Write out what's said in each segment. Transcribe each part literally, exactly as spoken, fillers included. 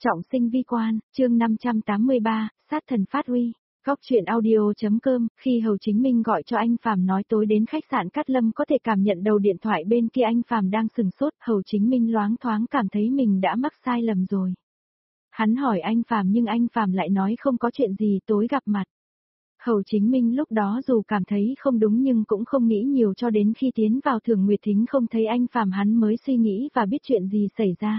Trọng sinh vi quan, chương năm trăm tám mươi ba, sát thần phát huy. Góc truyện audio.com, khi Hầu Chính Minh gọi cho anh Phàm nói tối đến khách sạn Cát Lâm có thể cảm nhận đầu điện thoại bên kia anh Phàm đang sừng sốt, Hầu Chính Minh loáng thoáng cảm thấy mình đã mắc sai lầm rồi. Hắn hỏi anh Phàm nhưng anh Phàm lại nói không có chuyện gì, tối gặp mặt. Hầu Chính Minh lúc đó dù cảm thấy không đúng nhưng cũng không nghĩ nhiều, cho đến khi tiến vào Thường Nguyệt Thính không thấy anh Phàm hắn mới suy nghĩ và biết chuyện gì xảy ra.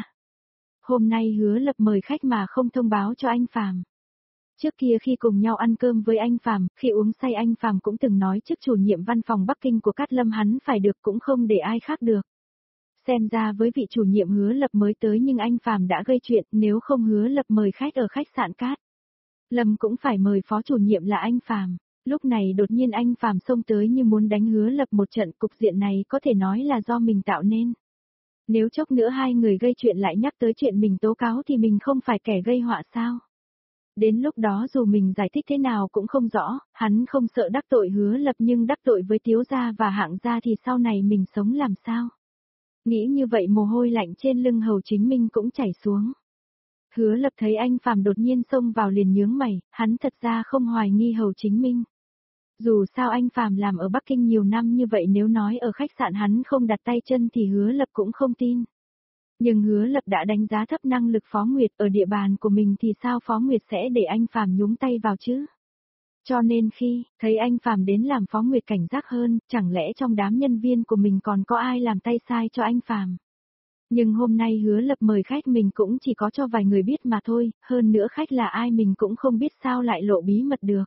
Hôm nay Hứa Lập mời khách mà không thông báo cho anh Phàm. Trước kia khi cùng nhau ăn cơm với anh Phàm, khi uống say anh Phàm cũng từng nói chức chủ nhiệm văn phòng Bắc Kinh của Cát Lâm hắn phải được, cũng không để ai khác được. Xem ra với vị chủ nhiệm Hứa Lập mới tới nhưng anh Phàm đã gây chuyện, nếu không Hứa Lập mời khách ở khách sạn Cát Lâm cũng phải mời phó chủ nhiệm là anh Phàm. Lúc này đột nhiên anh Phàm xông tới như muốn đánh Hứa Lập một trận, cục diện này có thể nói là do mình tạo nên. Nếu chốc nữa hai người gây chuyện lại nhắc tới chuyện mình tố cáo thì mình không phải kẻ gây họa sao? Đến lúc đó dù mình giải thích thế nào cũng không rõ, hắn không sợ đắc tội Hứa Lập nhưng đắc tội với Tiếu gia và Hạng gia thì sau này mình sống làm sao? Nghĩ như vậy mồ hôi lạnh trên lưng Hầu Chính Minh cũng chảy xuống. Hứa Lập thấy anh Phàm đột nhiên xông vào liền nhướng mày, hắn thật ra không hoài nghi Hầu Chính Minh. Dù sao anh Phàm làm ở Bắc Kinh nhiều năm như vậy, nếu nói ở khách sạn hắn không đặt tay chân thì Hứa Lập cũng không tin. Nhưng Hứa Lập đã đánh giá thấp năng lực Phó Nguyệt ở địa bàn của mình thì sao Phó Nguyệt sẽ để anh Phàm nhúng tay vào chứ? Cho nên khi thấy anh Phàm đến làm Phó Nguyệt cảnh giác hơn, chẳng lẽ trong đám nhân viên của mình còn có ai làm tay sai cho anh Phàm? Nhưng hôm nay Hứa Lập mời khách mình cũng chỉ có cho vài người biết mà thôi, hơn nữa khách là ai mình cũng không biết, sao lại lộ bí mật được.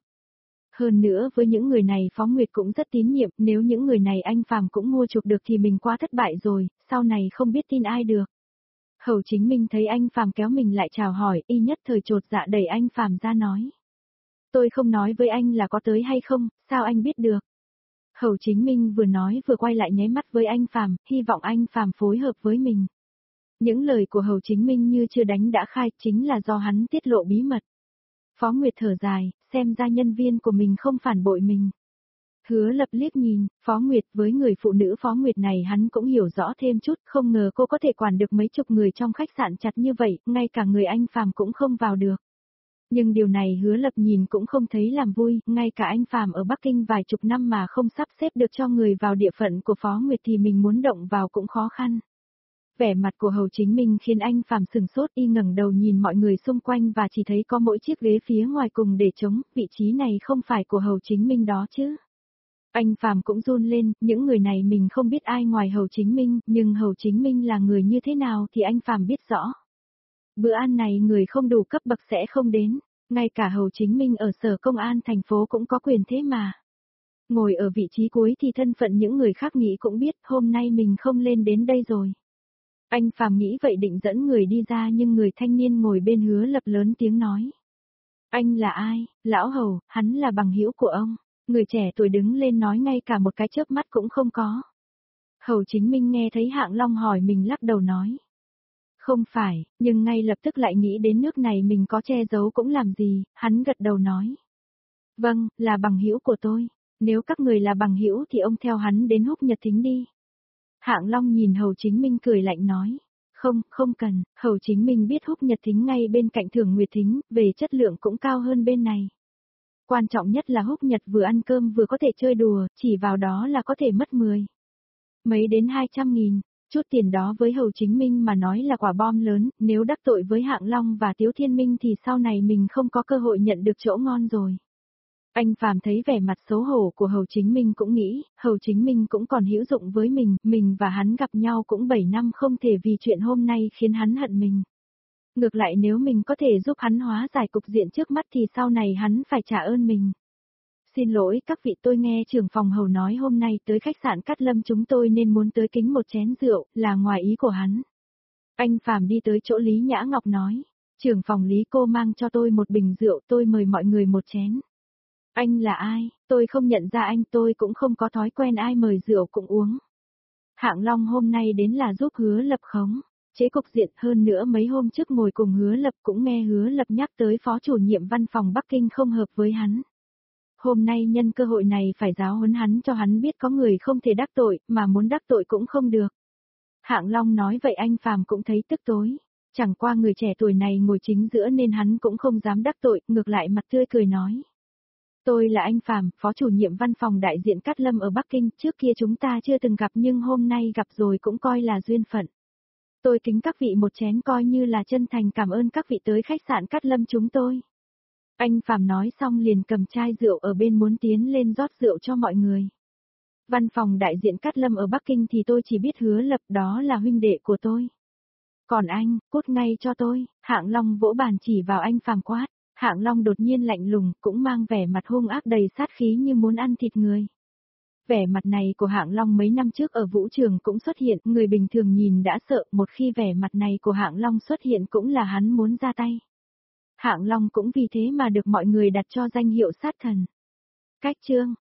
Hơn nữa với những người này Phó Nguyệt cũng rất tín nhiệm, nếu những người này anh Phàm cũng mua chuộc được thì mình quá thất bại rồi, sau này không biết tin ai được. Hầu Chính Minh thấy anh Phàm kéo mình lại chào hỏi, y nhất thời chột dạ đẩy anh Phàm ra nói. Tôi không nói với anh là có tới hay không, sao anh biết được? Hầu Chính Minh vừa nói vừa quay lại nháy mắt với anh Phàm, hy vọng anh Phàm phối hợp với mình. Những lời của Hầu Chính Minh như chưa đánh đã khai, chính là do hắn tiết lộ bí mật. Phó Nguyệt thở dài, xem ra nhân viên của mình không phản bội mình. Hứa Lập liếc nhìn, Phó Nguyệt với người phụ nữ Phó Nguyệt này hắn cũng hiểu rõ thêm chút, không ngờ cô có thể quản được mấy chục người trong khách sạn chặt như vậy, ngay cả người anh Phàm cũng không vào được. Nhưng điều này Hứa Lập nhìn cũng không thấy làm vui, ngay cả anh Phàm ở Bắc Kinh vài chục năm mà không sắp xếp được cho người vào địa phận của Phó Nguyệt thì mình muốn động vào cũng khó khăn. Vẻ mặt của Hầu Chính Minh khiến anh Phàm sừng sốt, y ngẩng đầu nhìn mọi người xung quanh và chỉ thấy có mỗi chiếc ghế phía ngoài cùng để trống, vị trí này không phải của Hầu Chính Minh đó chứ. Anh Phàm cũng run lên, những người này mình không biết ai ngoài Hầu Chính Minh, nhưng Hầu Chính Minh là người như thế nào thì anh Phàm biết rõ. Bữa ăn này người không đủ cấp bậc sẽ không đến, ngay cả Hầu Chính Minh ở sở công an thành phố cũng có quyền thế mà. Ngồi ở vị trí cuối thì thân phận những người khác nghĩ cũng biết, hôm nay mình không lên đến đây rồi. Anh Phàm nghĩ vậy định dẫn người đi ra nhưng người thanh niên ngồi bên Hứa Lập lớn tiếng nói. Anh là ai? Lão Hầu, hắn là bằng hữu của ông. Người trẻ tuổi đứng lên nói ngay cả một cái chớp mắt cũng không có. Hầu Chính Minh nghe thấy Hạng Long hỏi mình lắc đầu nói. Không phải, nhưng ngay lập tức lại nghĩ đến nước này mình có che giấu cũng làm gì, hắn gật đầu nói. Vâng, là bằng hữu của tôi. Nếu các người là bằng hữu thì ông theo hắn đến Húc Nhật Thính đi. Hạng Long nhìn Hầu Chính Minh cười lạnh nói. Không, không cần, Hầu Chính Minh biết Húc Nhật Thính ngay bên cạnh Thường Nguyệt Thính, về chất lượng cũng cao hơn bên này. Quan trọng nhất là Húc Nhật vừa ăn cơm vừa có thể chơi đùa, chỉ vào đó là có thể mất mười. Mấy đến hai trăm nghìn, chút tiền đó với Hầu Chính Minh mà nói là quả bom lớn, nếu đắc tội với Hạng Long và Tiếu Thiên Minh thì sau này mình không có cơ hội nhận được chỗ ngon rồi. Anh Phàm thấy vẻ mặt xấu hổ của Hầu Chính Minh cũng nghĩ, Hầu Chính Minh cũng còn hữu dụng với mình, mình và hắn gặp nhau cũng bảy năm không thể vì chuyện hôm nay khiến hắn hận mình. Ngược lại nếu mình có thể giúp hắn hóa giải cục diện trước mắt thì sau này hắn phải trả ơn mình. Xin lỗi các vị, tôi nghe trưởng phòng Hầu nói hôm nay tới khách sạn Cát Lâm chúng tôi nên muốn tới kính một chén rượu, là ngoài ý của hắn. Anh Phàm đi tới chỗ Lý Nhã Ngọc nói, trưởng phòng Lý cô mang cho tôi một bình rượu, tôi mời mọi người một chén. Anh là ai? Tôi không nhận ra anh, tôi cũng không có thói quen ai mời rượu cũng uống. Hạng Long hôm nay đến là giúp Hứa Lập khống chế cục diện, hơn nữa mấy hôm trước ngồi cùng Hứa Lập cũng nghe Hứa Lập nhắc tới phó chủ nhiệm văn phòng Bắc Kinh không hợp với hắn. Hôm nay nhân cơ hội này phải giáo huấn hắn cho hắn biết có người không thể đắc tội, mà muốn đắc tội cũng không được. Hạng Long nói vậy anh Phàm cũng thấy tức tối. Chẳng qua người trẻ tuổi này ngồi chính giữa nên hắn cũng không dám đắc tội, ngược lại mặt tươi cười nói. Tôi là anh Phàm, phó chủ nhiệm văn phòng đại diện Cát Lâm ở Bắc Kinh, trước kia chúng ta chưa từng gặp nhưng hôm nay gặp rồi cũng coi là duyên phận. Tôi kính các vị một chén coi như là chân thành cảm ơn các vị tới khách sạn Cát Lâm chúng tôi. Anh Phàm nói xong liền cầm chai rượu ở bên muốn tiến lên rót rượu cho mọi người. Văn phòng đại diện Cát Lâm ở Bắc Kinh thì tôi chỉ biết Hứa Lập, đó là huynh đệ của tôi. Còn anh, cút ngay cho tôi, Hạng Long vỗ bàn chỉ vào anh Phàm quát. Hạng Long đột nhiên lạnh lùng, cũng mang vẻ mặt hung ác đầy sát khí như muốn ăn thịt người. Vẻ mặt này của Hạng Long mấy năm trước ở vũ trường cũng xuất hiện, người bình thường nhìn đã sợ, một khi vẻ mặt này của Hạng Long xuất hiện cũng là hắn muốn ra tay. Hạng Long cũng vì thế mà được mọi người đặt cho danh hiệu sát thần. Cách chương